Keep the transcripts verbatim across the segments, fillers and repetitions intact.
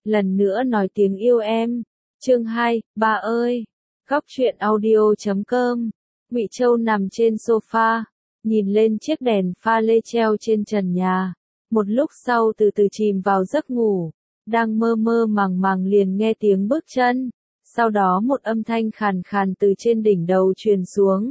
lần nữa nói tiếng yêu em. Chương hai, ba ơi. Góc truyện audio chấm com. Ngụy Châu nằm trên sofa, nhìn lên chiếc đèn pha lê treo trên trần nhà. Một lúc sau từ từ chìm vào giấc ngủ, đang mơ mơ màng màng liền nghe tiếng bước chân, sau đó một âm thanh khàn khàn từ trên đỉnh đầu truyền xuống.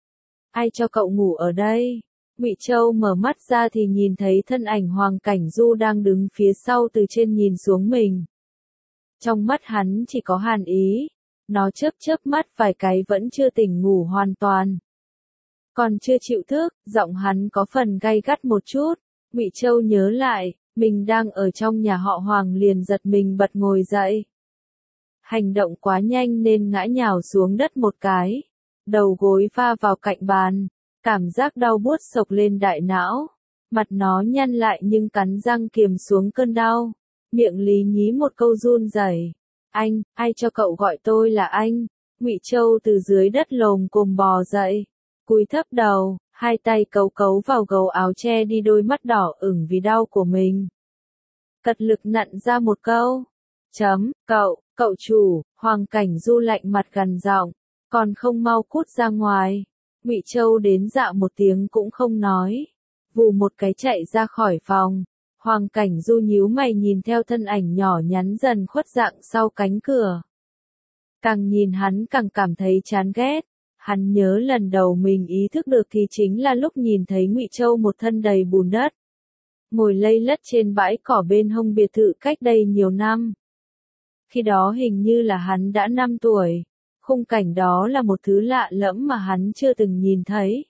Ai cho cậu ngủ ở đây? Ngụy Châu mở mắt ra thì nhìn thấy thân ảnh Hoàng Cảnh Du đang đứng phía sau từ trên nhìn xuống mình. Trong mắt hắn chỉ có hàn ý, nó chớp chớp mắt vài cái vẫn chưa tỉnh ngủ hoàn toàn. Còn chưa chịu thức, giọng hắn có phần gay gắt một chút. Ngụy Châu nhớ lại, mình đang ở trong nhà họ Hoàng liền giật mình bật ngồi dậy. Hành động quá nhanh nên ngã nhào xuống đất một cái, đầu gối va vào cạnh bàn, cảm giác đau buốt sộc lên đại não. Mặt nó nhăn lại nhưng cắn răng kiềm xuống cơn đau, miệng lý nhí một câu run rẩy. Anh, ai cho cậu gọi tôi là anh? Ngụy Châu từ dưới đất lồm cồm bò dậy, cúi thấp đầu, hai tay cấu cấu vào gấu áo che đi đôi mắt đỏ ửng vì đau của mình. Cật lực nặn ra một câu. Chấm, cậu, cậu chủ. Hoàng Cảnh Du lạnh mặt gằn giọng, còn không mau cút ra ngoài. Ngụy Châu đến dạ một tiếng cũng không nói, vù một cái chạy ra khỏi phòng. Hoàng Cảnh Du nhíu mày nhìn theo thân ảnh nhỏ nhắn dần khuất dạng sau cánh cửa. Càng nhìn hắn càng cảm thấy chán ghét. Hắn nhớ lần đầu mình ý thức được thì chính là lúc nhìn thấy Ngụy Châu một thân đầy bùn đất, ngồi lây lất trên bãi cỏ bên hông biệt thự cách đây nhiều năm. Khi đó hình như là hắn đã năm tuổi, khung cảnh đó là một thứ lạ lẫm mà hắn chưa từng nhìn thấy.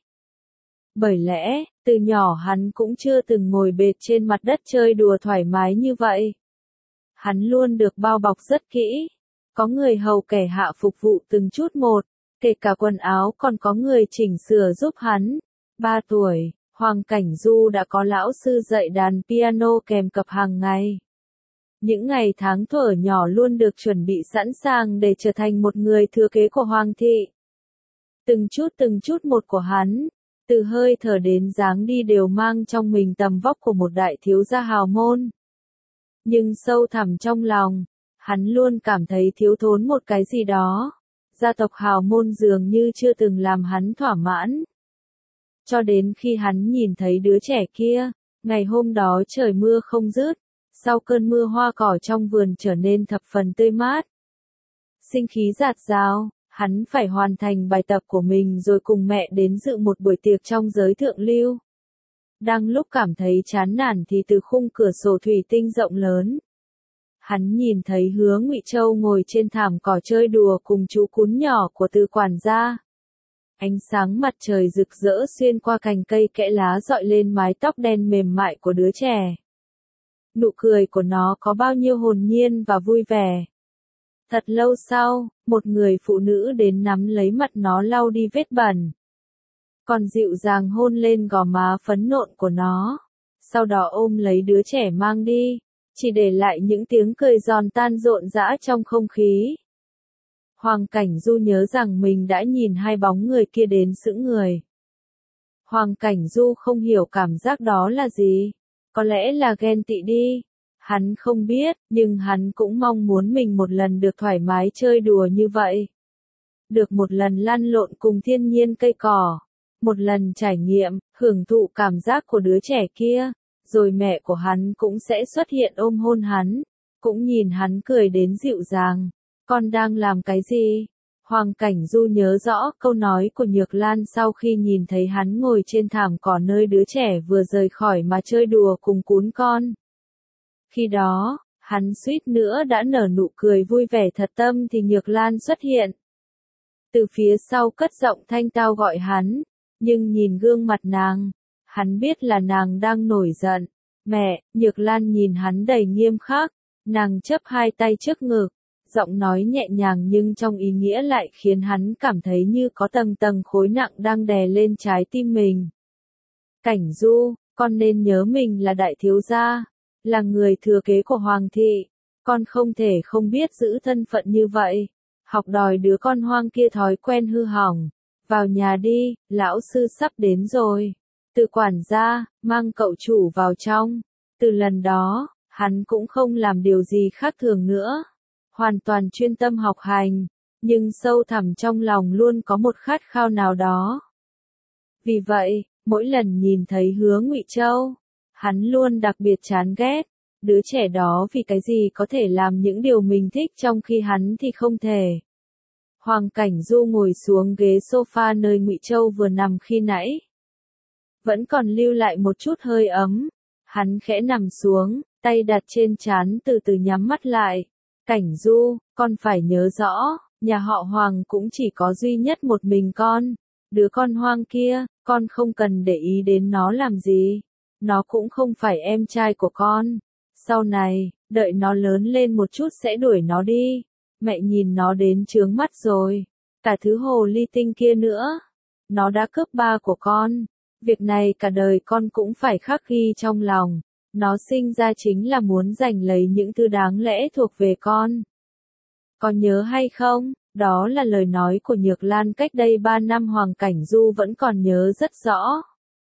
Bởi lẽ, từ nhỏ hắn cũng chưa từng ngồi bệt trên mặt đất chơi đùa thoải mái như vậy. Hắn luôn được bao bọc rất kỹ, có người hầu kẻ hạ phục vụ từng chút một, kể cả quần áo còn có người chỉnh sửa giúp hắn. Ba tuổi, Hoàng Cảnh Du đã có lão sư dạy đàn piano kèm cặp hàng ngày. Những ngày tháng thuở nhỏ luôn được chuẩn bị sẵn sàng để trở thành một người thừa kế của Hoàng thị. Từng chút từng chút một của hắn, từ hơi thở đến dáng đi đều mang trong mình tầm vóc của một đại thiếu gia hào môn. Nhưng sâu thẳm trong lòng, hắn luôn cảm thấy thiếu thốn một cái gì đó. Gia tộc hào môn dường như chưa từng làm hắn thỏa mãn. Cho đến khi hắn nhìn thấy đứa trẻ kia, ngày hôm đó trời mưa không dứt, sau cơn mưa hoa cỏ trong vườn trở nên thập phần tươi mát. Sinh khí dạt dào, hắn phải hoàn thành bài tập của mình rồi cùng mẹ đến dự một buổi tiệc trong giới thượng lưu. Đang lúc cảm thấy chán nản thì từ khung cửa sổ thủy tinh rộng lớn, hắn nhìn thấy Hứa Ngụy Châu ngồi trên thảm cỏ chơi đùa cùng chú cún nhỏ của Từ quản gia. Ánh sáng mặt trời rực rỡ xuyên qua cành cây kẽ lá rọi lên mái tóc đen mềm mại của đứa trẻ. Nụ cười của nó có bao nhiêu hồn nhiên và vui vẻ. Thật lâu sau, một người phụ nữ đến nắm lấy mặt nó lau đi vết bẩn, còn dịu dàng hôn lên gò má phấn nộn của nó, sau đó ôm lấy đứa trẻ mang đi, chỉ để lại những tiếng cười giòn tan rộn rã trong không khí. Hoàng Cảnh Du nhớ rằng mình đã nhìn hai bóng người kia đến sững người. Hoàng Cảnh Du không hiểu cảm giác đó là gì, có lẽ là ghen tị đi. Hắn không biết, nhưng hắn cũng mong muốn mình một lần được thoải mái chơi đùa như vậy. Được một lần lăn lộn cùng thiên nhiên cây cỏ, một lần trải nghiệm, hưởng thụ cảm giác của đứa trẻ kia. Rồi mẹ của hắn cũng sẽ xuất hiện ôm hôn hắn, cũng nhìn hắn cười đến dịu dàng. Con đang làm cái gì? Hoàng Cảnh Du nhớ rõ câu nói của Nhược Lan sau khi nhìn thấy hắn ngồi trên thảm cỏ nơi đứa trẻ vừa rời khỏi mà chơi đùa cùng cún con. Khi đó, hắn suýt nữa đã nở nụ cười vui vẻ thật tâm thì Nhược Lan xuất hiện. Từ phía sau cất giọng thanh tao gọi hắn, nhưng nhìn gương mặt nàng, hắn biết là nàng đang nổi giận. Mẹ, Nhược Lan nhìn hắn đầy nghiêm khắc, nàng chắp hai tay trước ngực, giọng nói nhẹ nhàng nhưng trong ý nghĩa lại khiến hắn cảm thấy như có tầng tầng khối nặng đang đè lên trái tim mình. Cảnh Du, con nên nhớ mình là đại thiếu gia, là người thừa kế của Hoàng thị, con không thể không biết giữ thân phận như vậy. Học đòi đứa con hoang kia thói quen hư hỏng. Vào nhà đi, lão sư sắp đến rồi. Từ quản gia, mang cậu chủ vào trong. Từ lần đó, Hắn cũng không làm điều gì khác thường nữa, hoàn toàn chuyên tâm học hành, nhưng sâu thẳm trong lòng luôn có một khát khao nào đó. Vì vậy, mỗi lần nhìn thấy Hứa Ngụy Châu, hắn luôn đặc biệt chán ghét, đứa trẻ đó vì cái gì có thể làm những điều mình thích trong khi hắn thì không thể. Hoàng Cảnh Du ngồi xuống ghế sofa nơi Ngụy Châu vừa nằm khi nãy. Vẫn còn lưu lại một chút hơi ấm, hắn khẽ nằm xuống, tay đặt trên trán từ từ nhắm mắt lại. Cảnh Du, con phải nhớ rõ, nhà họ Hoàng cũng chỉ có duy nhất một mình con. Đứa con hoang kia, con không cần để ý đến nó làm gì. Nó cũng không phải em trai của con. Sau này, đợi nó lớn lên một chút sẽ đuổi nó đi. Mẹ nhìn nó đến chướng mắt rồi. Cả thứ hồ ly tinh kia nữa. Nó đã cướp ba của con. Việc này cả đời con cũng phải khắc ghi trong lòng. Nó sinh ra chính là muốn giành lấy những thứ đáng lẽ thuộc về con. Con nhớ hay không? Đó là lời nói của Nhược Lan cách đây ba năm. Hoàng Cảnh Du vẫn còn nhớ rất rõ.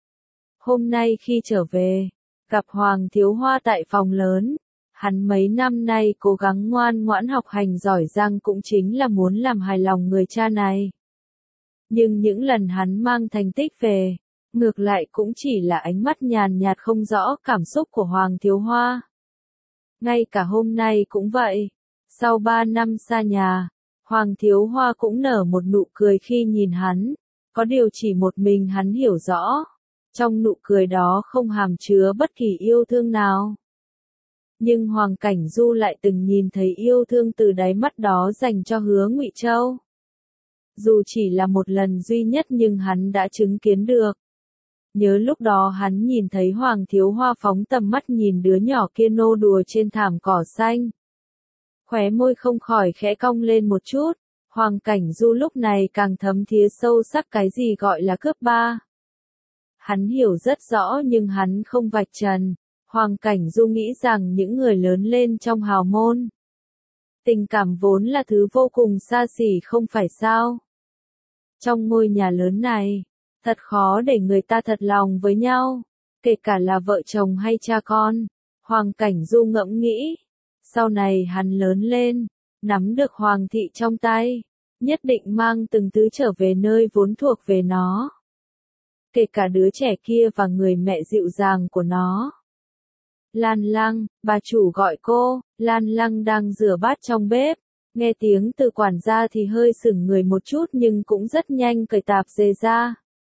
Hôm nay khi trở về, gặp Hoàng Thiếu Hoa tại phòng lớn, hắn mấy năm nay cố gắng ngoan ngoãn học hành giỏi giang cũng chính là muốn làm hài lòng người cha này. Nhưng những lần hắn mang thành tích về, ngược lại cũng chỉ là ánh mắt nhàn nhạt không rõ cảm xúc của Hoàng Thiếu Hoa. Ngay cả hôm nay cũng vậy, sau ba năm xa nhà, Hoàng Thiếu Hoa cũng nở một nụ cười khi nhìn hắn, có điều chỉ một mình hắn hiểu rõ, trong nụ cười đó không hàm chứa bất kỳ yêu thương nào. Nhưng Hoàng Cảnh Du lại từng nhìn thấy yêu thương từ đáy mắt đó dành cho Hứa Ngụy Châu. Dù chỉ là một lần duy nhất nhưng hắn đã chứng kiến được. Nhớ lúc đó hắn nhìn thấy Hoàng Thiếu Hoa phóng tầm mắt nhìn đứa nhỏ kia nô đùa trên thảm cỏ xanh. Khóe môi không khỏi khẽ cong lên một chút, Hoàng Cảnh Du lúc này càng thấm thía sâu sắc cái gì gọi là cướp ba. Hắn hiểu rất rõ nhưng hắn không vạch trần. Hoàng Cảnh Du nghĩ rằng những người lớn lên trong hào môn, tình cảm vốn là thứ vô cùng xa xỉ không phải sao. Trong ngôi nhà lớn này, thật khó để người ta thật lòng với nhau, kể cả là vợ chồng hay cha con. Hoàng Cảnh Du ngẫm nghĩ, sau này hắn lớn lên, nắm được Hoàng thị trong tay, nhất định mang từng thứ trở về nơi vốn thuộc về nó. Kể cả đứa trẻ kia và người mẹ dịu dàng của nó. Lan Lăng, bà chủ gọi cô. Lan Lăng đang rửa bát trong bếp, nghe tiếng từ quản gia thì hơi sững người một chút nhưng cũng rất nhanh cởi tạp dề ra.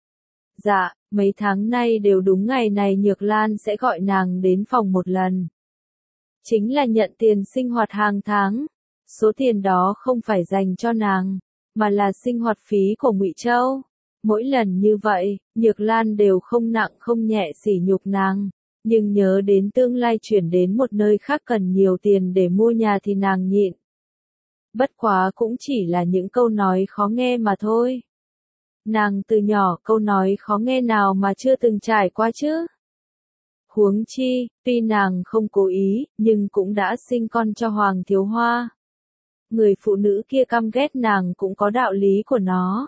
Dạ, mấy tháng nay đều đúng ngày này Nhược Lan sẽ gọi nàng đến phòng một lần. Chính là nhận tiền sinh hoạt hàng tháng. Số tiền đó không phải dành cho nàng, mà là sinh hoạt phí của Ngụy Châu. Mỗi lần như vậy, Nhược Lan đều không nặng không nhẹ sỉ nhục nàng. Nhưng nhớ đến tương lai chuyển đến một nơi khác cần nhiều tiền để mua nhà thì nàng nhịn. Bất quá cũng chỉ là những câu nói khó nghe mà thôi. Nàng từ nhỏ câu nói khó nghe nào mà chưa từng trải qua chứ? Huống chi, tuy nàng không cố ý, nhưng cũng đã sinh con cho Hoàng Thiếu Hoa. Người phụ nữ kia căm ghét nàng cũng có đạo lý của nó.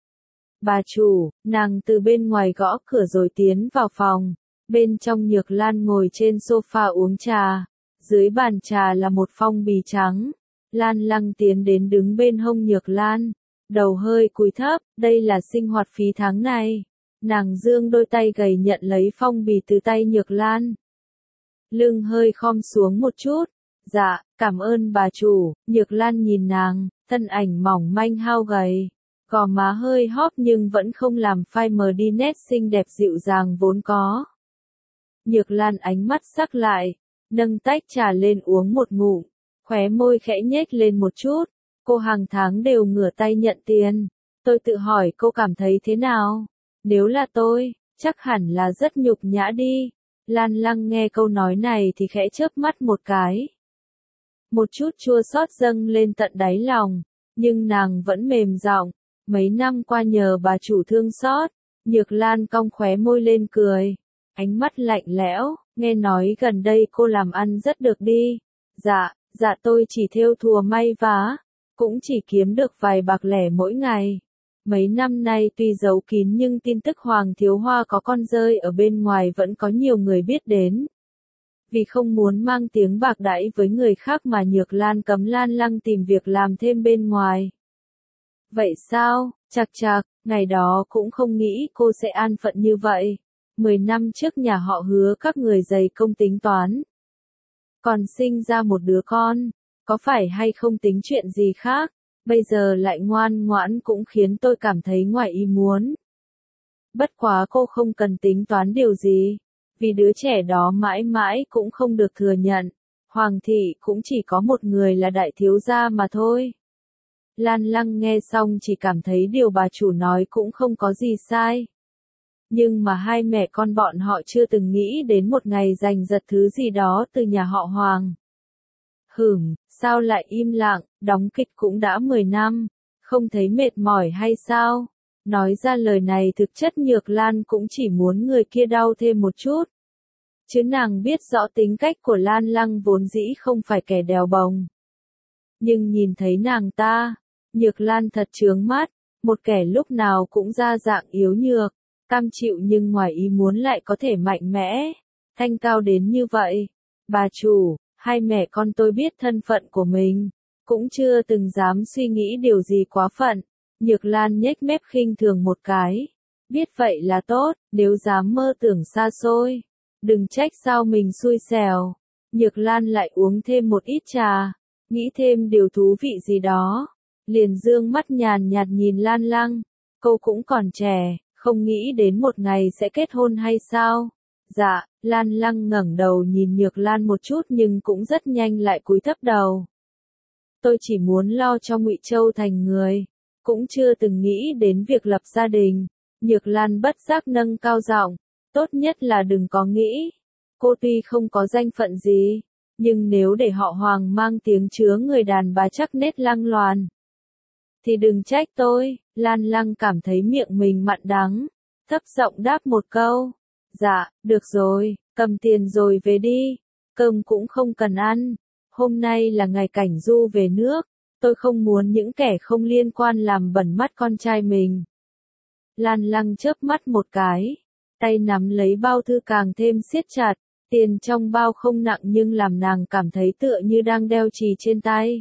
Bà chủ, nàng từ bên ngoài gõ cửa rồi tiến vào phòng. Bên trong Nhược Lan ngồi trên sofa uống trà. Dưới bàn trà là một phong bì trắng. Lan Lăng tiến đến đứng bên hông Nhược Lan. Đầu hơi cúi thấp, đây là sinh hoạt phí tháng này. Nàng giương đôi tay gầy nhận lấy phong bì từ tay Nhược Lan. Lưng hơi khom xuống một chút. Dạ, cảm ơn bà chủ. Nhược Lan nhìn nàng, thân ảnh mỏng manh hao gầy. Gò má hơi hóp nhưng vẫn không làm phai mờ đi nét xinh đẹp dịu dàng vốn có. Nhược Lan ánh mắt sắc lại, nâng tách trà lên uống một ngụm, khóe môi khẽ nhếch lên một chút. Cô hàng tháng đều ngửa tay nhận tiền. Tôi tự hỏi cô cảm thấy thế nào? Nếu là tôi, chắc hẳn là rất nhục nhã đi. Lan Lăng nghe câu nói này thì khẽ chớp mắt một cái. Một chút chua xót dâng lên tận đáy lòng, nhưng nàng vẫn mềm giọng. Mấy năm qua nhờ bà chủ thương xót. Nhược Lan cong khóe môi lên cười. Ánh mắt lạnh lẽo, nghe nói gần đây cô làm ăn rất được đi. Dạ, dạ tôi chỉ thêu thùa may vá, cũng chỉ kiếm được vài bạc lẻ mỗi ngày. Mấy năm nay tuy giấu kín nhưng tin tức Hoàng Thiếu Hoa có con rơi ở bên ngoài vẫn có nhiều người biết đến. Vì không muốn mang tiếng bạc đãi với người khác mà Nhược Lan cấm Lan Lăng tìm việc làm thêm bên ngoài. Vậy sao? Chạc chạc, ngày đó cũng không nghĩ cô sẽ an phận như vậy. Mười năm trước nhà họ Hứa các người dày công tính toán. Còn sinh ra một đứa con, có phải hay không tính chuyện gì khác, bây giờ lại ngoan ngoãn cũng khiến tôi cảm thấy ngoài ý muốn. Bất quá cô không cần tính toán điều gì, vì đứa trẻ đó mãi mãi cũng không được thừa nhận. Hoàng thị cũng chỉ có một người là đại thiếu gia mà thôi. Lan Lăng nghe xong chỉ cảm thấy điều bà chủ nói cũng không có gì sai. Nhưng mà hai mẹ con bọn họ chưa từng nghĩ đến một ngày giành giật thứ gì đó từ nhà họ Hoàng. Hửm, sao lại im lặng, đóng kịch cũng đã mười năm, không thấy mệt mỏi hay sao? Nói ra lời này thực chất Nhược Lan cũng chỉ muốn người kia đau thêm một chút. Chứ nàng biết rõ tính cách của Lan Lăng vốn dĩ không phải kẻ đèo bồng. Nhưng nhìn thấy nàng ta, Nhược Lan thật chướng mắt, một kẻ lúc nào cũng ra dạng yếu nhược, cam chịu nhưng ngoài ý muốn lại có thể mạnh mẽ, thanh cao đến như vậy. Bà chủ, hai mẹ con tôi biết thân phận của mình, cũng chưa từng dám suy nghĩ điều gì quá phận. Nhược Lan nhếch mép khinh thường một cái. Biết vậy là tốt, nếu dám mơ tưởng xa xôi, đừng trách sao mình xui xẻo. Nhược Lan lại uống thêm một ít trà, nghĩ thêm điều thú vị gì đó. Liền dương mắt nhàn nhạt nhìn Lan Lăng, cô cũng còn trẻ, không nghĩ đến một ngày sẽ kết hôn hay sao? Dạ, Lan Lăng ngẩng đầu nhìn Nhược Lan một chút nhưng cũng rất nhanh lại cúi thấp đầu. Tôi chỉ muốn lo cho Ngụy Châu thành người, cũng chưa từng nghĩ đến việc lập gia đình. Nhược Lan bất giác nâng cao giọng, tốt nhất là đừng có nghĩ. Cô tuy không có danh phận gì, nhưng nếu để họ Hoàng mang tiếng chứa người đàn bà chắc nết lăng loàn, thì đừng trách tôi. Lan Lăng cảm thấy miệng mình mặn đắng, thấp giọng đáp một câu. Dạ, được rồi, cầm tiền rồi về đi, cơm cũng không cần ăn. Hôm nay là ngày Cảnh Du về nước, tôi không muốn những kẻ không liên quan làm bẩn mắt con trai mình. Lan Lăng chớp mắt một cái, tay nắm lấy bao thư càng thêm siết chặt, tiền trong bao không nặng nhưng làm nàng cảm thấy tựa như đang đeo chì trên tay.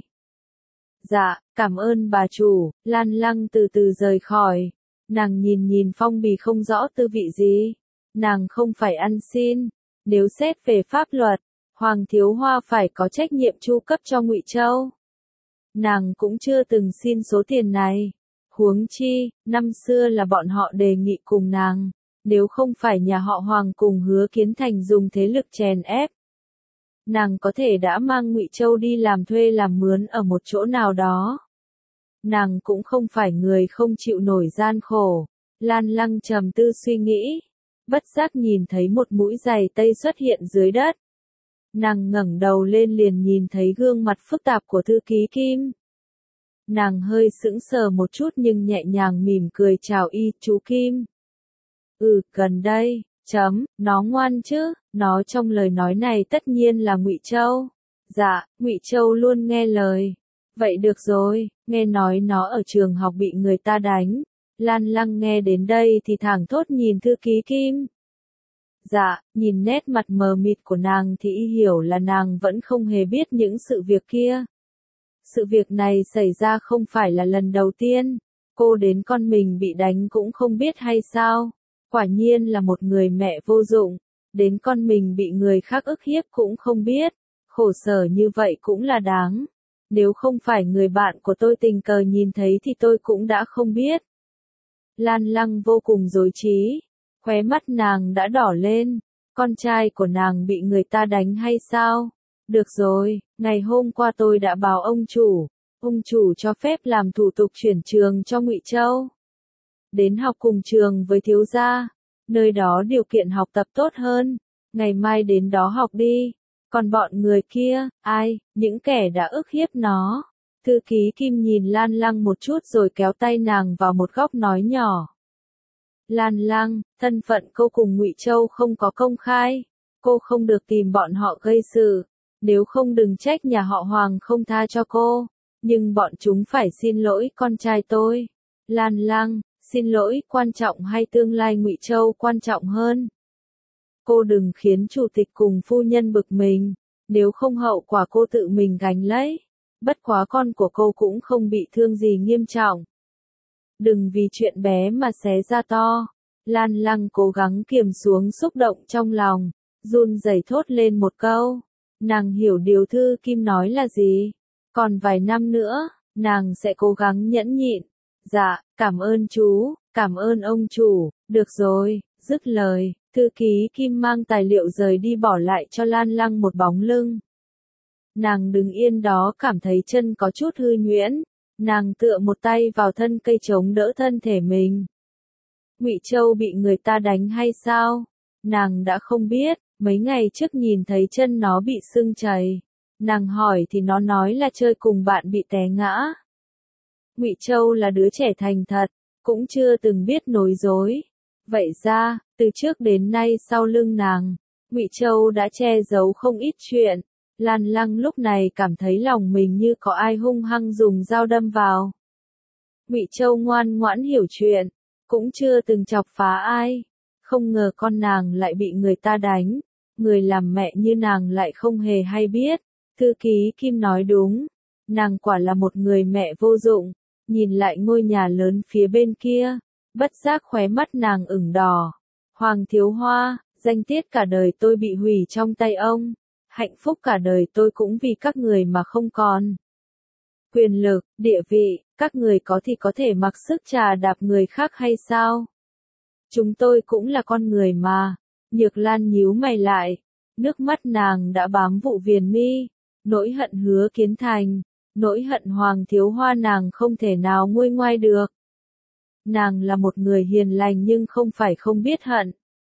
Dạ, cảm ơn bà chủ. Lan Lăng từ từ rời khỏi. Nàng nhìn nhìn phong bì không rõ tư vị gì. Nàng không phải ăn xin. Nếu xét về pháp luật, Hoàng Thiếu Hoa phải có trách nhiệm chu cấp cho Ngụy Châu. Nàng cũng chưa từng xin số tiền này. Huống chi, năm xưa là bọn họ đề nghị cùng nàng. Nếu không phải nhà họ Hoàng cùng Hứa Kiến Thành dùng thế lực chèn ép, nàng có thể đã mang Ngụy Châu đi làm thuê làm mướn ở một chỗ nào đó. Nàng cũng không phải người không chịu nổi gian khổ. Lan Lăng trầm tư suy nghĩ, bất giác nhìn thấy một mũi giày tây xuất hiện dưới đất. Nàng ngẩng đầu lên liền nhìn thấy gương mặt phức tạp của thư ký Kim. Nàng hơi sững sờ một chút nhưng nhẹ nhàng mỉm cười chào y, chú Kim. Ừ, gần đây. Chấm, nó ngoan chứ, nó trong lời nói này tất nhiên là Ngụy Châu. Dạ, Ngụy Châu luôn nghe lời. Vậy được rồi, nghe nói nó ở trường học bị người ta đánh. Lan Lăng nghe đến đây thì thảng thốt nhìn thư ký Kim. Dạ, nhìn nét mặt mờ mịt của nàng thì y hiểu là nàng vẫn không hề biết những sự việc kia. Sự việc này xảy ra không phải là lần đầu tiên, cô đến con mình bị đánh cũng không biết hay sao. Quả nhiên là một người mẹ vô dụng, đến con mình bị người khác ức hiếp cũng không biết, khổ sở như vậy cũng là đáng. Nếu không phải người bạn của tôi tình cờ nhìn thấy thì tôi cũng đã không biết. Lan Lăng vô cùng rối trí, khóe mắt nàng đã đỏ lên, con trai của nàng bị người ta đánh hay sao? Được rồi, ngày hôm qua tôi đã báo ông chủ, ông chủ cho phép làm thủ tục chuyển trường cho Ngụy Châu. Đến học cùng trường với thiếu gia, nơi đó điều kiện học tập tốt hơn, ngày mai đến đó học đi. Còn bọn người kia, ai, những kẻ đã ức hiếp nó. Thư ký Kim nhìn Lan Lăng một chút rồi kéo tay nàng vào một góc nói nhỏ. Lan Lăng, thân phận cô cùng Ngụy Châu không có công khai, cô không được tìm bọn họ gây sự, nếu không đừng trách nhà họ Hoàng không tha cho cô, nhưng bọn chúng phải xin lỗi con trai tôi. Lan Lăng, xin lỗi quan trọng hay tương lai Ngụy Châu quan trọng hơn? Cô đừng khiến chủ tịch cùng phu nhân bực mình, nếu không hậu quả cô tự mình gánh lấy. Bất quá con của cô cũng không bị thương gì nghiêm trọng. Đừng vì chuyện bé mà xé ra to. Lan Lăng cố gắng kiềm xuống xúc động trong lòng, run rẩy thốt lên một câu. Nàng hiểu điều Thư Kim nói là gì. Còn vài năm nữa, nàng sẽ cố gắng nhẫn nhịn. Dạ, cảm ơn chú, cảm ơn ông chủ, được rồi, dứt lời, thư ký Kim mang tài liệu rời đi bỏ lại cho Lan Lăng một bóng lưng. Nàng đứng yên đó cảm thấy chân có chút hư nhuyễn, nàng tựa một tay vào thân cây chống đỡ thân thể mình. Ngụy Châu bị người ta đánh hay sao? Nàng đã không biết, mấy ngày trước nhìn thấy chân nó bị sưng chảy. Nàng hỏi thì nó nói là chơi cùng bạn bị té ngã. Ngụy Châu là đứa trẻ thành thật, cũng chưa từng biết nói dối. Vậy ra, từ trước đến nay sau lưng nàng, Ngụy Châu đã che giấu không ít chuyện. Lan Lăng lúc này cảm thấy lòng mình như có ai hung hăng dùng dao đâm vào. Ngụy Châu ngoan ngoãn hiểu chuyện, cũng chưa từng chọc phá ai. Không ngờ con nàng lại bị người ta đánh, người làm mẹ như nàng lại không hề hay biết. Thư ký Kim nói đúng, nàng quả là một người mẹ vô dụng. Nhìn lại ngôi nhà lớn phía bên kia, bất giác khóe mắt nàng ửng đỏ. Hoàng Thiếu Hoa, danh tiết cả đời tôi bị hủy trong tay ông. Hạnh phúc cả đời tôi cũng vì các người mà không còn. Quyền lực, địa vị, các người có thì có thể mặc sức trà đạp người khác hay sao? Chúng tôi cũng là con người mà. Nhược Lan nhíu mày lại, nước mắt nàng đã bám vụ viền mi, nỗi hận Hứa Kiến Thành, nỗi hận Hoàng Thiếu Hoa nàng không thể nào nguôi ngoai được. Nàng là một người hiền lành nhưng không phải không biết hận.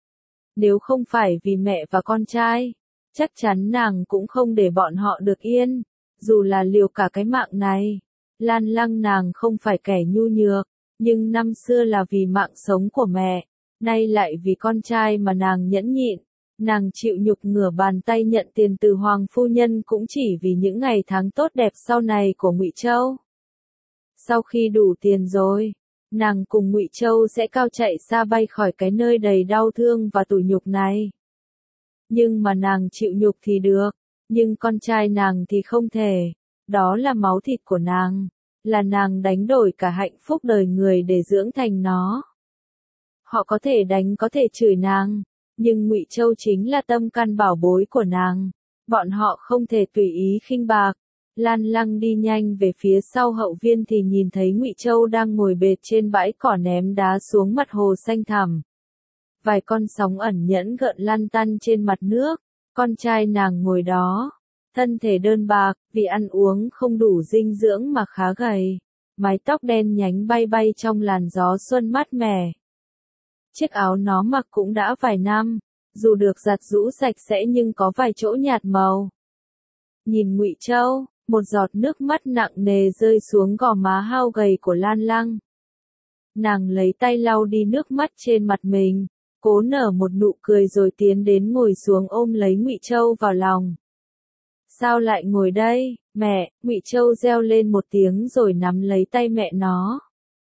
Nếu không phải vì mẹ và con trai, chắc chắn nàng cũng không để bọn họ được yên, dù là liều cả cái mạng này. Lan Lăng nàng không phải kẻ nhu nhược, nhưng năm xưa là vì mạng sống của mẹ, nay lại vì con trai mà nàng nhẫn nhịn. Nàng chịu nhục ngửa bàn tay nhận tiền từ Hoàng phu nhân cũng chỉ vì những ngày tháng tốt đẹp sau này của Ngụy Châu. Sau khi đủ tiền rồi, nàng cùng Ngụy Châu sẽ cao chạy xa bay khỏi cái nơi đầy đau thương và tủi nhục này. Nhưng mà nàng chịu nhục thì được, nhưng con trai nàng thì không thể. Đó là máu thịt của nàng, là nàng đánh đổi cả hạnh phúc đời người để dưỡng thành nó. Họ có thể đánh có thể chửi nàng, nhưng Ngụy Châu chính là tâm can bảo bối của nàng, bọn họ không thể tùy ý khinh bạc. Lan Lăng đi nhanh về phía sau hậu viên thì nhìn thấy Ngụy Châu đang ngồi bệt trên bãi cỏ ném đá xuống mặt hồ xanh thẳm. Vài con sóng ẩn nhẫn gợn lăn tăn trên mặt nước, con trai nàng ngồi đó, thân thể đơn bạc, vì ăn uống không đủ dinh dưỡng mà khá gầy, mái tóc đen nhánh bay bay trong làn gió xuân mát mẻ. Chiếc áo nó mặc cũng đã vài năm, dù được giặt rũ sạch sẽ nhưng có vài chỗ nhạt màu. Nhìn Ngụy Châu, một giọt nước mắt nặng nề rơi xuống gò má hao gầy của Lan Lăng. Nàng lấy tay lau đi nước mắt trên mặt mình, cố nở một nụ cười rồi tiến đến ngồi xuống ôm lấy Ngụy Châu vào lòng. Sao lại ngồi đây, mẹ? Ngụy Châu reo lên một tiếng rồi nắm lấy tay mẹ nó.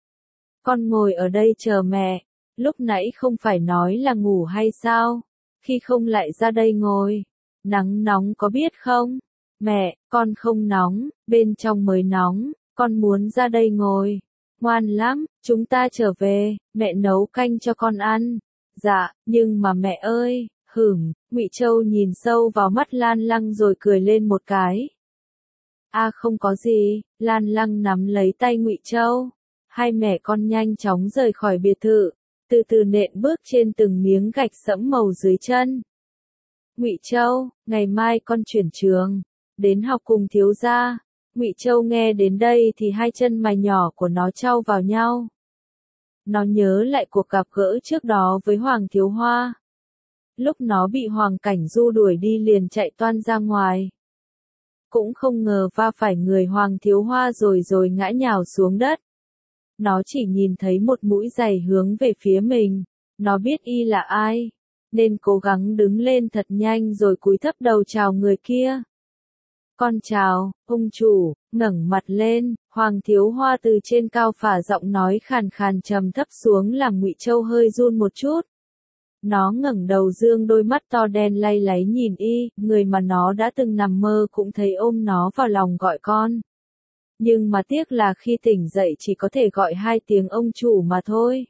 Con ngồi ở đây chờ mẹ, lúc nãy không phải nói là ngủ hay sao? Khi không lại ra đây ngồi. Nắng nóng có biết không? Mẹ, con không nóng, bên trong mới nóng, con muốn ra đây ngồi. Ngoan lắm, chúng ta trở về, mẹ nấu canh cho con ăn. Dạ, nhưng mà mẹ ơi, hửm, Ngụy Châu nhìn sâu vào mắt Lan Lăng rồi cười lên một cái. A à, không có gì, Lan Lăng nắm lấy tay Ngụy Châu. Hai mẹ con nhanh chóng rời khỏi biệt thự, từ từ nện bước trên từng miếng gạch sẫm màu dưới chân. Ngụy Châu, ngày mai con chuyển trường, đến học cùng thiếu gia. Ngụy Châu nghe đến đây thì hai chân mày nhỏ của nó chau vào nhau. Nó nhớ lại cuộc gặp gỡ trước đó với Hoàng Thiếu Hoa. Lúc nó bị Hoàng Cảnh Du đuổi đi liền chạy toan ra ngoài. Cũng không ngờ va phải người Hoàng Thiếu Hoa rồi rồi ngã nhào xuống đất. Nó chỉ nhìn thấy một mũi giày hướng về phía mình. Nó biết y là ai, nên cố gắng đứng lên thật nhanh rồi cúi thấp đầu chào người kia. Con chào, ông chủ, ngẩng mặt lên, Hoàng Thiếu Hoa từ trên cao phả giọng nói khàn khàn trầm thấp xuống làm Ngụy Châu hơi run một chút. Nó ngẩng đầu dương đôi mắt to đen lay láy nhìn y, người mà nó đã từng nằm mơ cũng thấy ôm nó vào lòng gọi con. Nhưng mà tiếc là khi tỉnh dậy chỉ có thể gọi hai tiếng ông chủ mà thôi.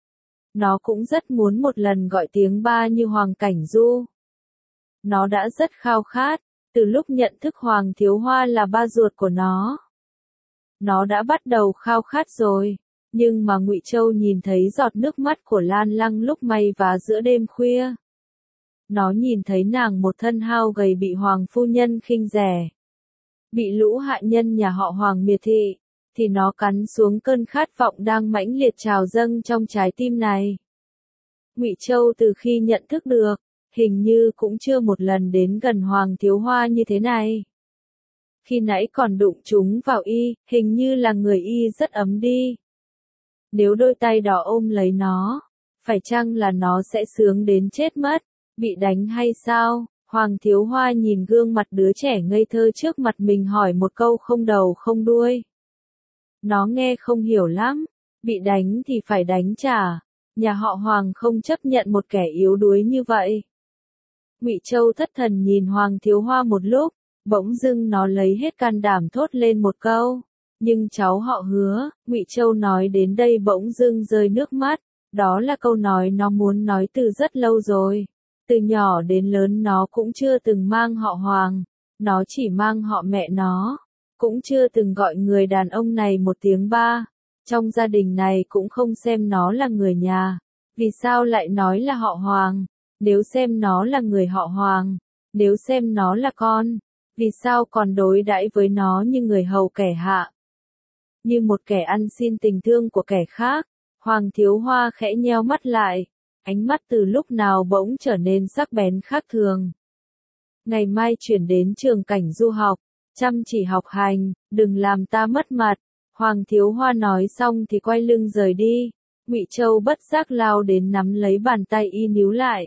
Nó cũng rất muốn một lần gọi tiếng ba như Hoàng Cảnh Du. Nó đã rất khao khát, từ lúc nhận thức Hoàng Thiếu Hoa là ba ruột của nó. Nó đã bắt đầu khao khát rồi, nhưng mà Ngụy Châu nhìn thấy giọt nước mắt của Lan Lăng lúc may vá giữa đêm khuya. Nó nhìn thấy nàng một thân hao gầy bị Hoàng phu nhân khinh rẻ, bị lũ hạ nhân nhà họ Hoàng miệt thị, thì nó cắn xuống cơn khát vọng đang mãnh liệt trào dâng trong trái tim này. Ngụy Châu từ khi nhận thức được, hình như cũng chưa một lần đến gần Hoàng Thiếu Hoa như thế này. Khi nãy còn đụng chúng vào y, hình như là người y rất ấm đi. Nếu đôi tay đỏ ôm lấy nó, phải chăng là nó sẽ sướng đến chết mất, bị đánh hay sao? Hoàng Thiếu Hoa nhìn gương mặt đứa trẻ ngây thơ trước mặt mình hỏi một câu không đầu không đuôi. Nó nghe không hiểu lắm, bị đánh thì phải đánh trả, nhà họ Hoàng không chấp nhận một kẻ yếu đuối như vậy. Ngụy Châu thất thần nhìn Hoàng Thiếu Hoa một lúc, bỗng dưng nó lấy hết can đảm thốt lên một câu. Nhưng cháu họ Hứa, Ngụy Châu nói đến đây bỗng dưng rơi nước mắt, đó là câu nói nó muốn nói từ rất lâu rồi. Từ nhỏ đến lớn nó cũng chưa từng mang họ Hoàng, nó chỉ mang họ mẹ nó, cũng chưa từng gọi người đàn ông này một tiếng ba. Trong gia đình này cũng không xem nó là người nhà, vì sao lại nói là họ Hoàng? Nếu xem nó là người họ Hoàng, nếu xem nó là con, vì sao còn đối đãi với nó như người hầu kẻ hạ? Như một kẻ ăn xin tình thương của kẻ khác, Hoàng Thiếu Hoa khẽ nheo mắt lại, ánh mắt từ lúc nào bỗng trở nên sắc bén khác thường. Ngày mai chuyển đến trường cảnh du học, chăm chỉ học hành, đừng làm ta mất mặt. Hoàng Thiếu Hoa nói xong thì quay lưng rời đi. Ngụy Châu bất giác lao đến nắm lấy bàn tay y níu lại.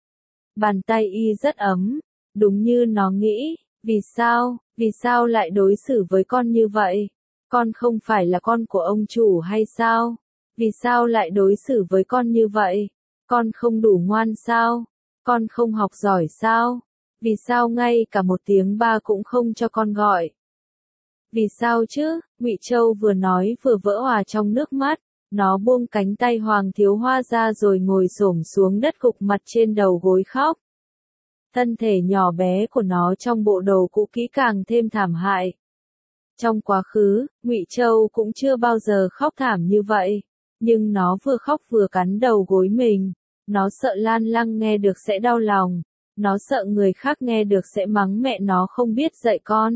Bàn tay y rất ấm, đúng như nó nghĩ. Vì sao, vì sao lại đối xử với con như vậy? Con không phải là con của ông chủ hay sao? Vì sao lại đối xử với con như vậy? Con không đủ ngoan sao? Con không học giỏi sao? Vì sao ngay cả một tiếng ba cũng không cho con gọi? Vì sao chứ? Ngụy Châu vừa nói vừa vỡ òa trong nước mắt. Nó buông cánh tay Hoàng Thiếu Hoa ra rồi ngồi xổm xuống đất gục mặt trên đầu gối khóc. Thân thể nhỏ bé của nó trong bộ đồ cũ kỹ càng thêm thảm hại. Trong quá khứ, Ngụy Châu cũng chưa bao giờ khóc thảm như vậy, nhưng nó vừa khóc vừa cắn đầu gối mình. Nó sợ Lan Lăng nghe được sẽ đau lòng, nó sợ người khác nghe được sẽ mắng mẹ nó không biết dạy con.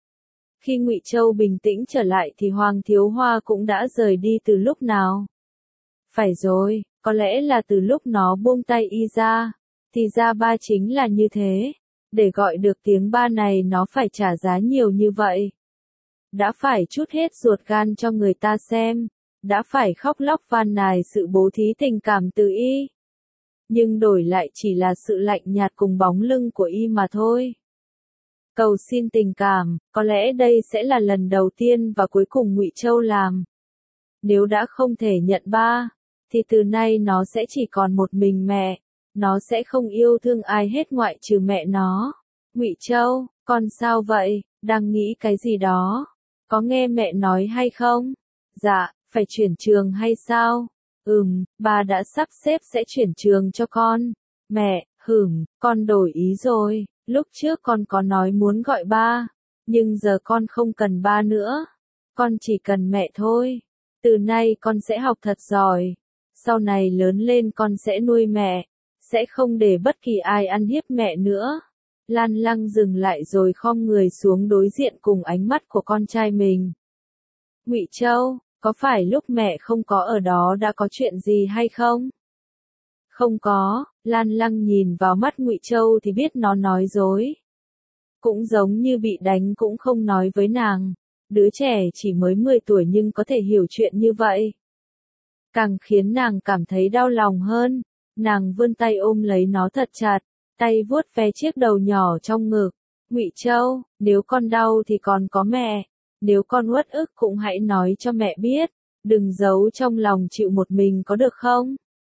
Khi Ngụy Châu bình tĩnh trở lại thì Hoàng Thiếu Hoa cũng đã rời đi từ lúc nào. Phải rồi, có lẽ là từ lúc nó buông tay y ra, thì ra ba chính là như thế. Để gọi được tiếng ba này nó phải trả giá nhiều như vậy. Đã phải trút hết ruột gan cho người ta xem, đã phải khóc lóc van nài sự bố thí tình cảm từ y. Nhưng đổi lại chỉ là sự lạnh nhạt cùng bóng lưng của y mà thôi. Cầu xin tình cảm, có lẽ đây sẽ là lần đầu tiên và cuối cùng Ngụy Châu làm. Nếu đã không thể nhận ba, thì từ nay nó sẽ chỉ còn một mình mẹ, nó sẽ không yêu thương ai hết ngoại trừ mẹ nó. Ngụy Châu, con sao vậy, đang nghĩ cái gì đó? Có nghe mẹ nói hay không? Dạ, phải chuyển trường hay sao? Ừm, ba đã sắp xếp sẽ chuyển trường cho con. Mẹ, hửm, con đổi ý rồi. Lúc trước con có nói muốn gọi ba, nhưng giờ con không cần ba nữa. Con chỉ cần mẹ thôi. Từ nay con sẽ học thật giỏi. Sau này lớn lên con sẽ nuôi mẹ, sẽ không để bất kỳ ai ăn hiếp mẹ nữa. Lan Lăng dừng lại rồi khom người xuống đối diện cùng ánh mắt của con trai mình. Ngụy Châu, có phải lúc mẹ không có ở đó đã có chuyện gì hay không? Không có, Lan Lăng nhìn vào mắt Ngụy Châu thì biết nó nói dối. Cũng giống như bị đánh cũng không nói với nàng. Đứa trẻ chỉ mới mười tuổi nhưng có thể hiểu chuyện như vậy. Càng khiến nàng cảm thấy đau lòng hơn, nàng vươn tay ôm lấy nó thật chặt, tay vuốt ve chiếc đầu nhỏ trong ngực. Ngụy Châu, nếu con đau thì còn có mẹ, nếu con uất ức cũng hãy nói cho mẹ biết, đừng giấu trong lòng chịu một mình có được không?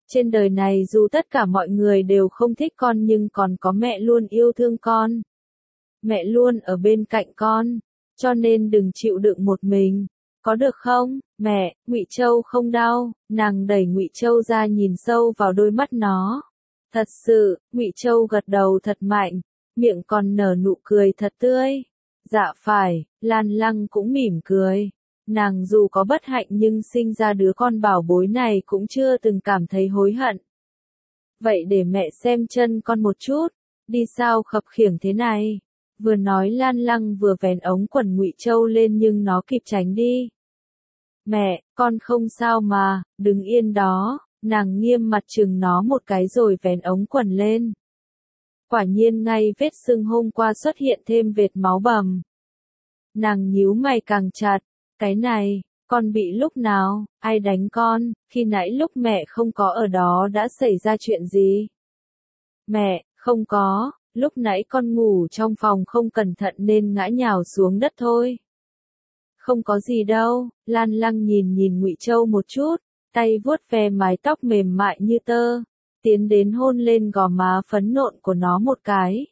Trên đời này dù tất cả mọi người đều không thích con nhưng còn có mẹ luôn yêu thương con. Mẹ luôn ở bên cạnh con, cho nên đừng chịu đựng một mình. Có được không, mẹ? Ngụy Châu không đau, nàng đẩy Ngụy Châu ra nhìn sâu vào đôi mắt nó. Thật sự, Ngụy Châu gật đầu thật mạnh, miệng còn nở nụ cười thật tươi. Dạ phải, Lan Lăng cũng mỉm cười. Nàng dù có bất hạnh nhưng sinh ra đứa con bảo bối này cũng chưa từng cảm thấy hối hận. Vậy để mẹ xem chân con một chút, đi sao khập khiễng thế này? Vừa nói Lan Lăng vừa vén ống quần Ngụy Châu lên nhưng nó kịp tránh đi. Mẹ, con không sao mà, đứng yên đó, nàng nghiêm mặt chừng nó một cái rồi vén ống quần lên. Quả nhiên ngay vết sưng hôm qua xuất hiện thêm vệt máu bầm. Nàng nhíu mày càng chặt, cái này, con bị lúc nào, ai đánh con, khi nãy lúc mẹ không có ở đó đã xảy ra chuyện gì? Mẹ, không có, lúc nãy con ngủ trong phòng không cẩn thận nên ngã nhào xuống đất thôi. Không có gì đâu, Lan Lăng nhìn nhìn Ngụy Châu một chút, tay vuốt ve mái tóc mềm mại như tơ, tiến đến hôn lên gò má phấn nộn của nó một cái.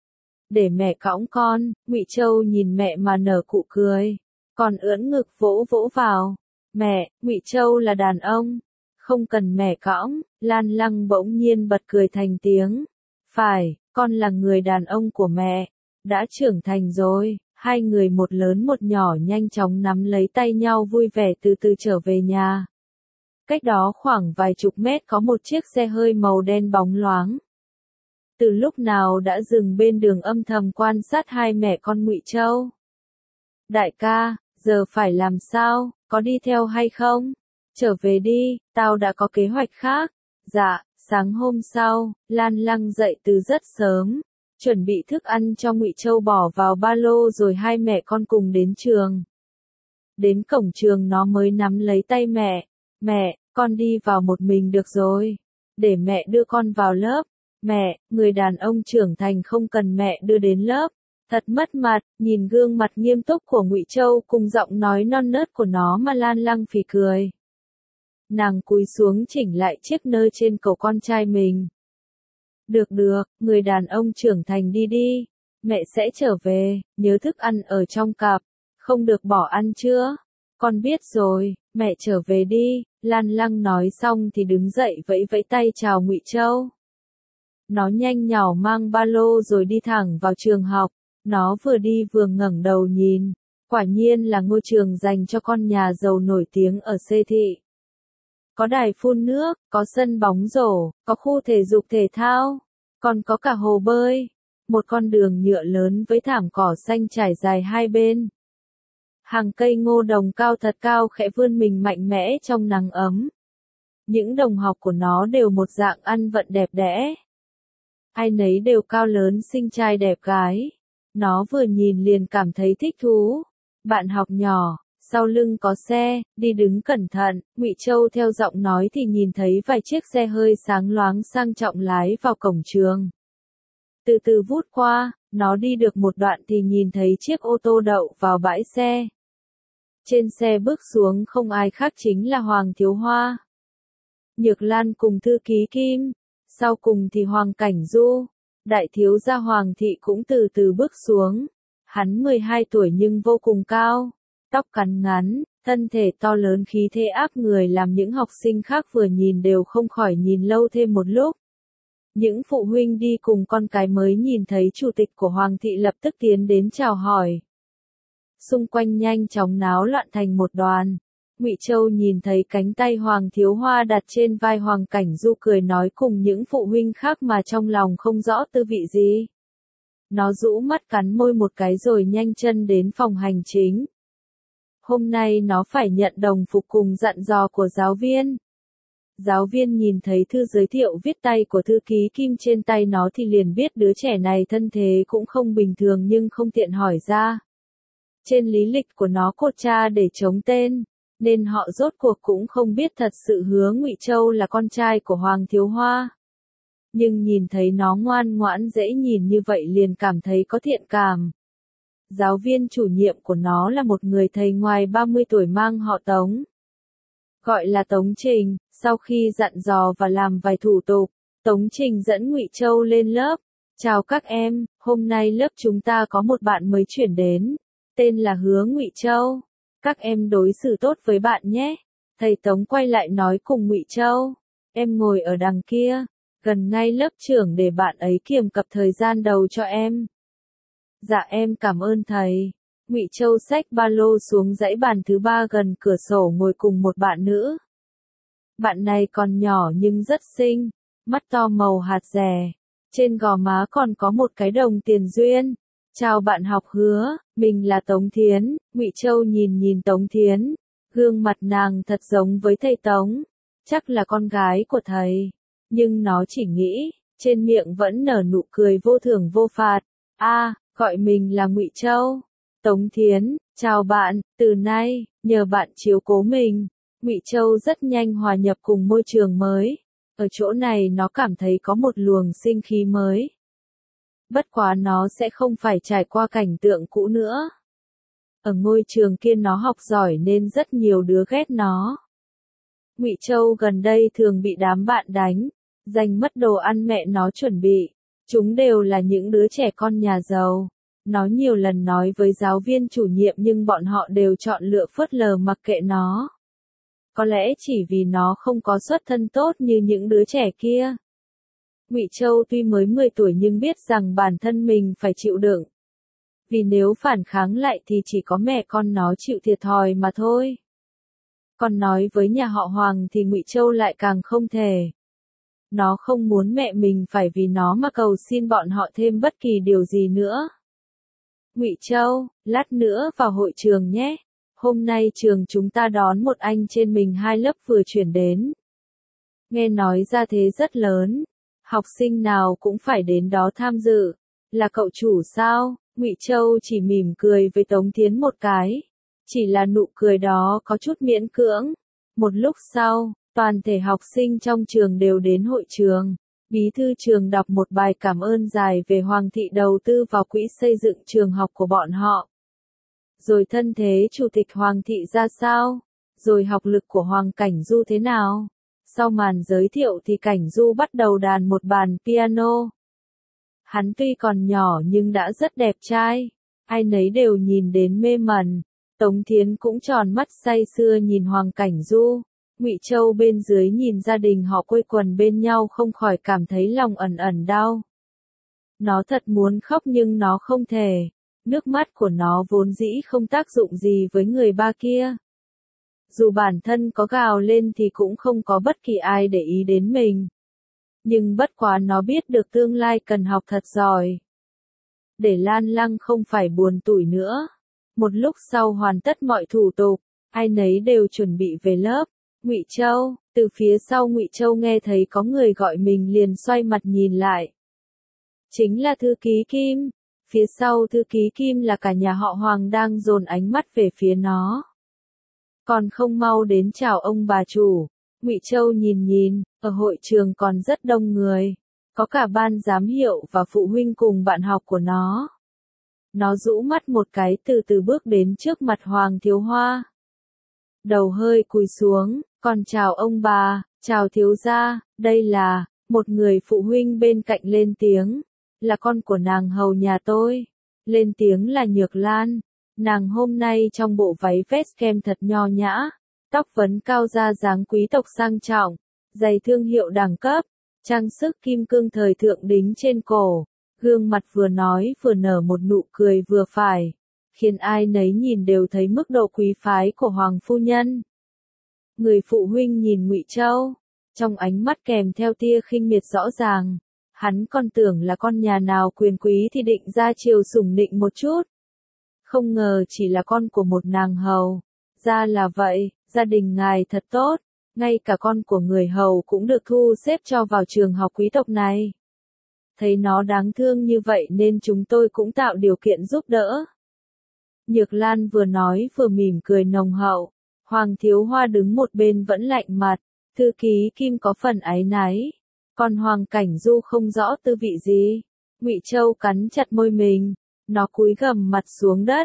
Để mẹ cõng con, Ngụy Châu nhìn mẹ mà nở cụ cười, còn ưỡn ngực vỗ vỗ vào. Mẹ, Ngụy Châu là đàn ông, không cần mẹ cõng. Lan Lăng bỗng nhiên bật cười thành tiếng. Phải, con là người đàn ông của mẹ, đã trưởng thành rồi. Hai người một lớn một nhỏ nhanh chóng nắm lấy tay nhau vui vẻ từ từ trở về nhà. Cách đó khoảng vài chục mét có một chiếc xe hơi màu đen bóng loáng. Từ lúc nào đã dừng bên đường âm thầm quan sát hai mẹ con Ngụy Châu. Đại ca, giờ phải làm sao, có đi theo hay không? Trở về đi, tao đã có kế hoạch khác. Dạ, sáng hôm sau, Lan Lăng dậy từ rất sớm, chuẩn bị thức ăn cho Ngụy Châu bỏ vào ba lô rồi hai mẹ con cùng đến trường. Đến cổng trường nó mới nắm lấy tay mẹ. Mẹ, con đi vào một mình được rồi. Để mẹ đưa con vào lớp. Mẹ, người đàn ông trưởng thành không cần mẹ đưa đến lớp. Thật mất mặt, nhìn gương mặt nghiêm túc của Ngụy Châu cùng giọng nói non nớt của nó mà Lan Lăng phì cười. Nàng cúi xuống chỉnh lại chiếc nơ trên cổ con trai mình. Được được, người đàn ông trưởng thành đi đi. Mẹ sẽ trở về, nhớ thức ăn ở trong cặp. Không được bỏ ăn chưa? Con biết rồi, mẹ trở về đi. Lan Lăng nói xong thì đứng dậy vẫy vẫy tay chào Ngụy Châu. Nó nhanh nhảu mang ba lô rồi đi thẳng vào trường học. Nó vừa đi vừa ngẩng đầu nhìn. Quả nhiên là ngôi trường dành cho con nhà giàu nổi tiếng ở Xê Thị. Có đài phun nước, có sân bóng rổ, có khu thể dục thể thao, còn có cả hồ bơi. Một con đường nhựa lớn với thảm cỏ xanh trải dài hai bên. Hàng cây ngô đồng cao thật cao khẽ vươn mình mạnh mẽ trong nắng ấm. Những đồng học của nó đều một dạng ăn vận đẹp đẽ. Ai nấy đều cao lớn xinh trai đẹp gái. Nó vừa nhìn liền cảm thấy thích thú. Bạn học nhỏ, sau lưng có xe, đi đứng cẩn thận. Ngụy Châu theo giọng nói thì nhìn thấy vài chiếc xe hơi sáng loáng sang trọng lái vào cổng trường. Từ từ vút qua, nó đi được một đoạn thì nhìn thấy chiếc ô tô đậu vào bãi xe. Trên xe bước xuống không ai khác chính là Hoàng Thiếu Hoa, Nhược Lan cùng thư ký Kim, sau cùng thì Hoàng Cảnh Du. Đại thiếu gia Hoàng thị cũng từ từ bước xuống. Hắn mười hai tuổi nhưng vô cùng cao, tóc cắn ngắn, thân thể to lớn khí thế áp người làm những học sinh khác vừa nhìn đều không khỏi nhìn lâu thêm một lúc. Những phụ huynh đi cùng con cái mới nhìn thấy chủ tịch của Hoàng thị lập tức tiến đến chào hỏi. Xung quanh nhanh chóng náo loạn thành một đoàn. Ngụy Châu nhìn thấy cánh tay Hoàng Thiếu Hoa đặt trên vai Hoàng Cảnh Du cười nói cùng những phụ huynh khác mà trong lòng không rõ tư vị gì. Nó rũ mắt cắn môi một cái rồi nhanh chân đến phòng hành chính. Hôm nay nó phải nhận đồng phục cùng dặn dò của giáo viên. Giáo viên nhìn thấy thư giới thiệu viết tay của thư ký Kim trên tay nó thì liền biết đứa trẻ này thân thế cũng không bình thường nhưng không tiện hỏi ra. Trên lý lịch của nó cột cha để chống tên, nên họ rốt cuộc cũng không biết thật sự Hứa Ngụy Châu là con trai của Hoàng Thiếu Hoa. Nhưng nhìn thấy nó ngoan ngoãn dễ nhìn như vậy liền cảm thấy có thiện cảm. Giáo viên chủ nhiệm của nó là một người thầy ngoài ba mươi tuổi mang họ Tống. gọi là Tống Trình. Sau khi dặn dò và làm vài thủ tục, Tống Trình dẫn Ngụy Châu lên lớp. Chào các em, hôm nay lớp chúng ta có một bạn mới chuyển đến, tên là Hứa Ngụy Châu. Các em đối xử tốt với bạn nhé. Thầy Tống quay lại nói cùng Ngụy Châu, em ngồi ở đằng kia, gần ngay lớp trưởng để bạn ấy kiểm cập thời gian đầu cho em. Dạ em cảm ơn thầy. Ngụy Châu xách ba lô xuống dãy bàn thứ ba gần cửa sổ ngồi cùng một bạn nữ. Bạn này còn nhỏ nhưng rất xinh, mắt to màu hạt dẻ, trên gò má còn có một cái đồng tiền duyên. Chào bạn học Hứa, mình là Tống Thiến. Ngụy Châu nhìn nhìn Tống Thiến, gương mặt nàng thật giống với thầy Tống, chắc là con gái của thầy, nhưng nó chỉ nghĩ, trên miệng vẫn nở nụ cười vô thưởng vô phạt. A, à, gọi mình là Ngụy Châu. Tống Thiến, chào bạn, từ nay, nhờ bạn chiếu cố mình. Ngụy Châu rất nhanh hòa nhập cùng môi trường mới. Ở chỗ này nó cảm thấy có một luồng sinh khí mới. Bất quá nó sẽ không phải trải qua cảnh tượng cũ nữa. Ở ngôi trường kia nó học giỏi nên rất nhiều đứa ghét nó. Ngụy Châu gần đây thường bị đám bạn đánh, giành mất đồ ăn mẹ nó chuẩn bị. Chúng đều là những đứa trẻ con nhà giàu. Nó nhiều lần nói với giáo viên chủ nhiệm nhưng bọn họ đều chọn lựa phớt lờ mặc kệ nó. Có lẽ chỉ vì nó không có xuất thân tốt như những đứa trẻ kia. Ngụy Châu tuy mới mười tuổi nhưng biết rằng bản thân mình phải chịu đựng. Vì nếu phản kháng lại thì chỉ có mẹ con nó chịu thiệt thòi mà thôi. Còn nói với nhà họ Hoàng thì Ngụy Châu lại càng không thể. Nó không muốn mẹ mình phải vì nó mà cầu xin bọn họ thêm bất kỳ điều gì nữa. Ngụy Châu, lát nữa vào hội trường nhé. Hôm nay trường chúng ta đón một anh trên mình hai lớp vừa chuyển đến. Nghe nói ra thế rất lớn. Học sinh nào cũng phải đến đó tham dự. Là cậu chủ sao? Ngụy Châu chỉ mỉm cười với Tống Thiến một cái. Chỉ là nụ cười đó có chút miễn cưỡng. Một lúc sau, toàn thể học sinh trong trường đều đến hội trường. Bí thư trường đọc một bài cảm ơn dài về Hoàng thị đầu tư vào quỹ xây dựng trường học của bọn họ. Rồi thân thế chủ tịch Hoàng thị ra sao? Rồi học lực của Hoàng Cảnh Du thế nào? Sau màn giới thiệu thì Cảnh Du bắt đầu đàn một bàn piano. Hắn tuy còn nhỏ nhưng đã rất đẹp trai. Ai nấy đều nhìn đến mê mẩn. Tống Thiến cũng tròn mắt say sưa nhìn Hoàng Cảnh Du. Ngụy Châu bên dưới nhìn gia đình họ quây quần bên nhau không khỏi cảm thấy lòng ẩn ẩn đau. Nó thật muốn khóc nhưng nó không thể. Nước mắt của nó vốn dĩ không tác dụng gì với người ba kia. Dù bản thân có gào lên thì cũng không có bất kỳ ai để ý đến mình. Nhưng bất quá nó biết được tương lai cần học thật giỏi. Để Lan Lăng không phải buồn tủi nữa. Một lúc sau hoàn tất mọi thủ tục, ai nấy đều chuẩn bị về lớp. Ngụy Châu, từ phía sau Ngụy Châu nghe thấy có người gọi mình liền xoay mặt nhìn lại. Chính là thư ký Kim. Phía sau thư ký Kim là cả nhà họ Hoàng đang dồn ánh mắt về phía nó. Còn không mau đến chào ông bà chủ. Ngụy Châu nhìn nhìn, ở hội trường còn rất đông người. Có cả ban giám hiệu và phụ huynh cùng bạn học của nó. Nó rũ mắt một cái từ từ bước đến trước mặt Hoàng Thiếu Hoa. Đầu hơi cúi xuống, còn chào ông bà, chào thiếu gia, đây là, một người phụ huynh bên cạnh lên tiếng, là con của nàng hầu nhà tôi. Lên tiếng là Nhược Lan, nàng hôm nay trong bộ váy vest kem thật nho nhã, tóc vấn cao da dáng quý tộc sang trọng, giày thương hiệu đẳng cấp, trang sức kim cương thời thượng đính trên cổ, gương mặt vừa nói vừa nở một nụ cười vừa phải, khiến ai nấy nhìn đều thấy mức độ quý phái của Hoàng phu nhân. Người phụ huynh nhìn Ngụy Châu, trong ánh mắt kèm theo tia khinh miệt rõ ràng, hắn còn tưởng là con nhà nào quyền quý thì định ra chiều sủng nịnh một chút. Không ngờ chỉ là con của một nàng hầu. Ra là vậy, gia đình ngài thật tốt, ngay cả con của người hầu cũng được thu xếp cho vào trường học quý tộc này. Thấy nó đáng thương như vậy nên chúng tôi cũng tạo điều kiện giúp đỡ. Nhược Lan vừa nói vừa mỉm cười nồng hậu, Hoàng Thiếu Hoa đứng một bên vẫn lạnh mặt, thư ký Kim có phần áy náy, còn Hoàng Cảnh Du không rõ tư vị gì. Ngụy Châu cắn chặt môi mình, nó cúi gằm mặt xuống đất,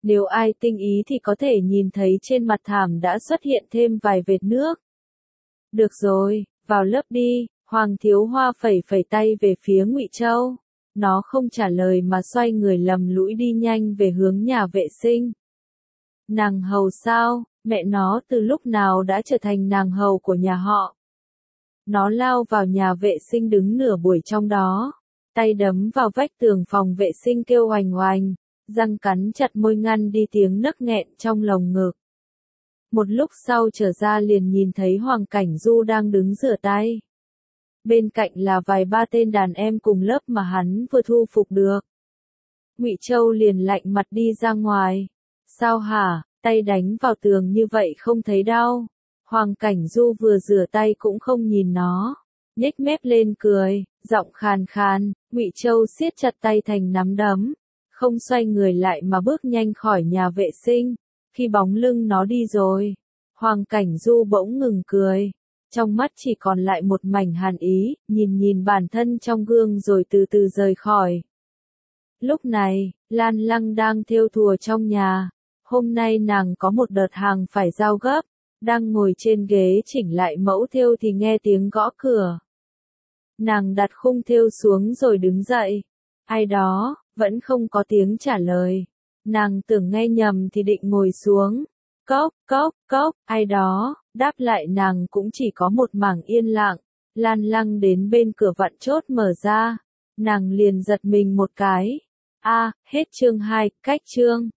Nếu ai tinh ý thì có thể nhìn thấy trên mặt thảm đã xuất hiện thêm vài vệt nước. Được rồi, vào lớp đi, Hoàng Thiếu Hoa phẩy phẩy tay về phía Ngụy Châu. Nó không trả lời mà xoay người lầm lũi đi nhanh về hướng nhà vệ sinh. Nàng hầu sao, mẹ nó từ lúc nào đã trở thành nàng hầu của nhà họ. Nó lao vào nhà vệ sinh đứng nửa buổi trong đó, tay đấm vào vách tường phòng vệ sinh kêu oành oành, răng cắn chặt môi ngăn đi tiếng nấc nghẹn trong lồng ngực. Một lúc sau trở ra liền nhìn thấy Hoàng Cảnh Du đang đứng rửa tay. Bên cạnh là vài ba tên đàn em cùng lớp mà hắn vừa thu phục được. Ngụy Châu liền lạnh mặt đi ra ngoài. Sao hả, tay đánh vào tường như vậy không thấy đau? Hoàng Cảnh Du vừa rửa tay cũng không nhìn nó, nhếch mép lên cười, giọng khàn khàn. Ngụy Châu siết chặt tay thành nắm đấm, không xoay người lại mà bước nhanh khỏi nhà vệ sinh. Khi bóng lưng nó đi rồi, Hoàng Cảnh Du bỗng ngừng cười, trong mắt chỉ còn lại một mảnh hàn ý, nhìn nhìn bản thân trong gương rồi từ từ rời khỏi. Lúc này, Lan Lăng đang thêu thùa trong nhà. Hôm nay nàng có một đợt hàng phải giao gấp, đang ngồi trên ghế chỉnh lại mẫu thêu thì nghe tiếng gõ cửa. Nàng đặt khung thêu xuống rồi đứng dậy. Ai đó, vẫn không có tiếng trả lời. Nàng tưởng nghe nhầm thì định ngồi xuống. Cốc, cốc, cốc, ai đó, đáp lại nàng cũng chỉ có một mảng yên lặng. Lan Lăng đến bên cửa vặn chốt mở ra. Nàng liền giật mình một cái. A, hết chương hai, cách chương.